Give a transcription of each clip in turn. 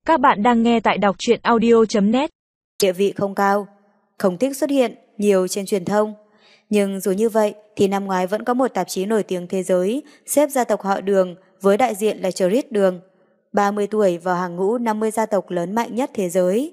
Các bạn đang nghe tại đọc truyện audio.net. Địa vị không cao, không thích xuất hiện nhiều trên truyền thông. Nhưng dù như vậy thì năm ngoái vẫn có một tạp chí nổi tiếng thế giới xếp gia tộc họ Đường với đại diện là Chris Đường, 30 tuổi vào hàng ngũ 50 gia tộc lớn mạnh nhất thế giới.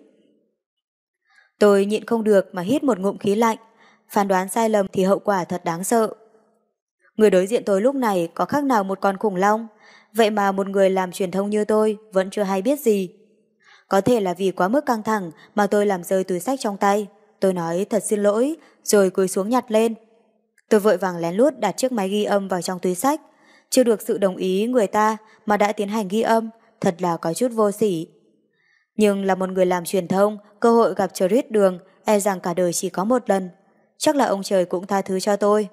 Tôi nhịn không được mà hít một ngụm khí lạnh, phán đoán sai lầm thì hậu quả thật đáng sợ. Người đối diện tôi lúc này có khác nào một con khủng long, vậy mà một người làm truyền thông như tôi vẫn chưa hay biết gì. Có thể là vì quá mức căng thẳng mà tôi làm rơi túi xách trong tay. Tôi nói thật xin lỗi, rồi cúi xuống nhặt lên. Tôi vội vàng lén lút đặt chiếc máy ghi âm vào trong túi xách. Chưa được sự đồng ý người ta mà đã tiến hành ghi âm, thật là có chút vô sỉ. Nhưng là một người làm truyền thông, cơ hội gặp Chris Đường e rằng cả đời chỉ có một lần. Chắc là ông trời cũng tha thứ cho tôi.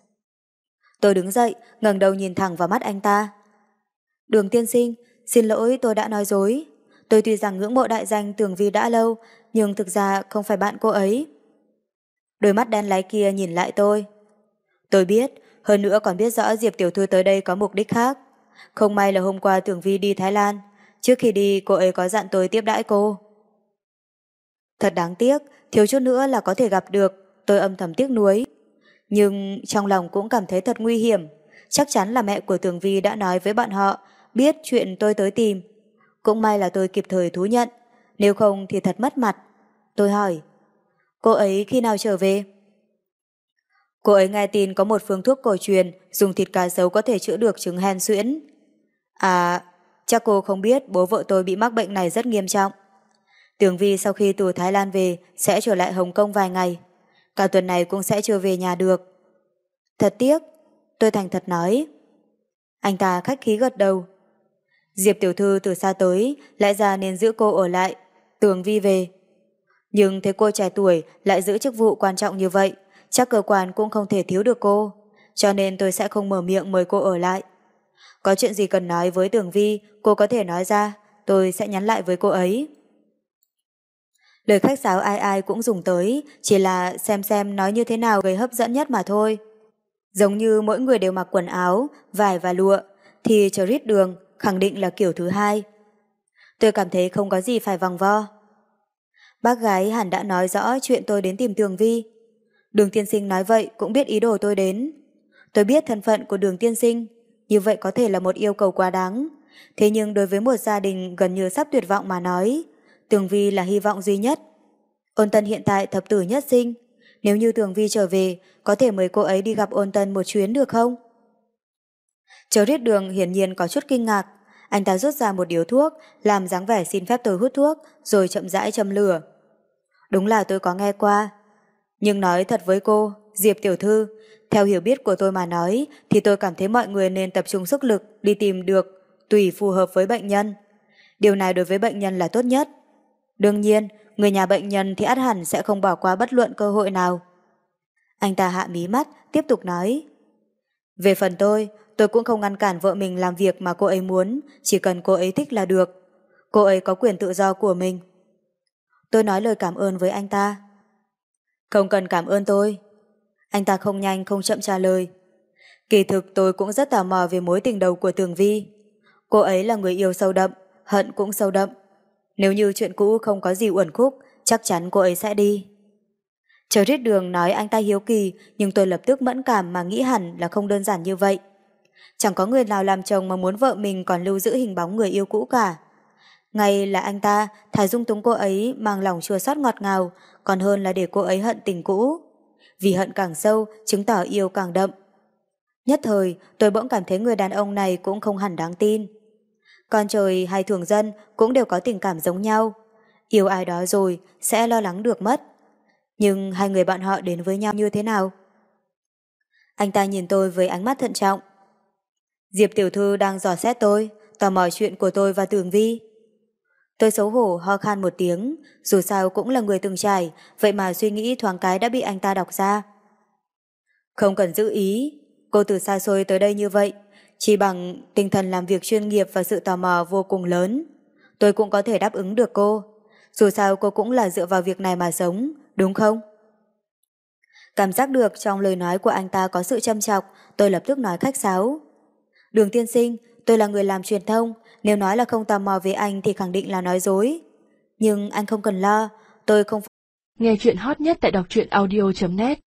Tôi đứng dậy, ngẩng đầu nhìn thẳng vào mắt anh ta. Đường tiên sinh, xin lỗi tôi đã nói dối. Tôi tuy rằng ngưỡng mộ đại danh Tường Vi đã lâu, nhưng thực ra không phải bạn cô ấy. Đôi mắt đen láy kia nhìn lại tôi. Tôi biết, hơn nữa còn biết rõ Diệp tiểu thư tới đây có mục đích khác. Không may là hôm qua Tường Vi đi Thái Lan. Trước khi đi cô ấy có dặn tôi tiếp đãi cô. Thật đáng tiếc, thiếu chút nữa là có thể gặp được. Tôi âm thầm tiếc nuối. Nhưng trong lòng cũng cảm thấy thật nguy hiểm. Chắc chắn là mẹ của Tường Vi đã nói với bọn họ biết chuyện tôi tới tìm. Cũng may là tôi kịp thời thú nhận, nếu không thì thật mất mặt. Tôi hỏi, cô ấy khi nào trở về? Cô ấy nghe tin có một phương thuốc cổ truyền dùng thịt cá sấu có thể chữa được chứng hen suyễn. À, chắc cô không biết bố vợ tôi bị mắc bệnh này rất nghiêm trọng. Tường Vi sau khi từ Thái Lan về sẽ trở lại Hồng Kông vài ngày. Cả tuần này cũng sẽ chưa về nhà được. Thật tiếc, tôi thành thật nói. Anh ta khách khí gật đầu. Diệp tiểu thư từ xa tới lại ra nên giữ cô ở lại, Tường Vi về. Nhưng thấy cô trẻ tuổi lại giữ chức vụ quan trọng như vậy, chắc cơ quan cũng không thể thiếu được cô, cho nên tôi sẽ không mở miệng mời cô ở lại. Có chuyện gì cần nói với Tường Vi, cô có thể nói ra, tôi sẽ nhắn lại với cô ấy. Lời khách sáo ai ai cũng dùng tới, chỉ là xem nói như thế nào gây hấp dẫn nhất mà thôi. Giống như mỗi người đều mặc quần áo, vải và lụa, thì Chris Đường khẳng định là kiểu thứ hai. Tôi cảm thấy không có gì phải vòng vo. Bác gái hẳn đã nói rõ chuyện tôi đến tìm Tường Vi. Đường tiên sinh nói vậy cũng biết ý đồ tôi đến. Tôi biết thân phận của Đường tiên sinh, như vậy có thể là một yêu cầu quá đáng. Thế nhưng đối với một gia đình gần như sắp tuyệt vọng mà nói, Tường Vi là hy vọng duy nhất. Ôn Tân hiện tại thập tử nhất sinh. Nếu như Tường Vi trở về, có thể mời cô ấy đi gặp Ôn Tân một chuyến được không? Chris Đường hiển nhiên có chút kinh ngạc. Anh ta rút ra một điếu thuốc, làm dáng vẻ xin phép tôi hút thuốc, rồi chậm rãi châm lửa. Đúng là tôi có nghe qua. Nhưng nói thật với cô, Diệp tiểu thư, theo hiểu biết của tôi mà nói, thì tôi cảm thấy mọi người nên tập trung sức lực đi tìm được tùy phù hợp với bệnh nhân. Điều này đối với bệnh nhân là tốt nhất. Đương nhiên, người nhà bệnh nhân thì ắt hẳn sẽ không bỏ qua bất luận cơ hội nào. Anh ta hạ mí mắt, tiếp tục nói. Về phần tôi cũng không ngăn cản vợ mình làm việc mà cô ấy muốn, chỉ cần cô ấy thích là được. Cô ấy có quyền tự do của mình. Tôi nói lời cảm ơn với anh ta. Không cần cảm ơn tôi. Anh ta không nhanh không chậm trả lời. Kỳ thực tôi cũng rất tò mò về mối tình đầu của Tường Vi. Cô ấy là người yêu sâu đậm, hận cũng sâu đậm. Nếu như chuyện cũ không có gì uẩn khúc, chắc chắn cô ấy sẽ đi. Chris Đường nói anh ta hiếu kỳ, nhưng tôi lập tức mẫn cảm mà nghĩ hẳn là không đơn giản như vậy. Chẳng có người nào làm chồng mà muốn vợ mình còn lưu giữ hình bóng người yêu cũ cả. Ngay là anh ta thà dung túng cô ấy mang lòng chua xót ngọt ngào, còn hơn là để cô ấy hận tình cũ. Vì hận càng sâu, chứng tỏ yêu càng đậm. Nhất thời, tôi bỗng cảm thấy người đàn ông này cũng không hẳn đáng tin. Con trời hay thường dân cũng đều có tình cảm giống nhau. Yêu ai đó rồi sẽ lo lắng được mất. Nhưng hai người bọn họ đến với nhau như thế nào? Anh ta nhìn tôi với ánh mắt thận trọng. Diệp tiểu thư đang dò xét tôi, tò mò chuyện của tôi và Tường Vi. Tôi xấu hổ ho khan một tiếng, dù sao cũng là người từng trải, vậy mà suy nghĩ thoáng cái đã bị anh ta đọc ra. Không cần giữ ý, cô từ xa xôi tới đây như vậy, chỉ bằng tinh thần làm việc chuyên nghiệp và sự tò mò vô cùng lớn. Tôi cũng có thể đáp ứng được cô, dù sao cô cũng là dựa vào việc này mà sống, đúng không? Cảm giác được trong lời nói của anh ta có sự châm chọc, tôi lập tức nói khách sáo. Đường tiên sinh, Tôi là người làm truyền thông, nếu nói là không tò mò về anh thì khẳng định là nói dối. Nhưng anh không cần lo, tôi không. Nghe chuyện hot nhất tại đọc truyện audio.net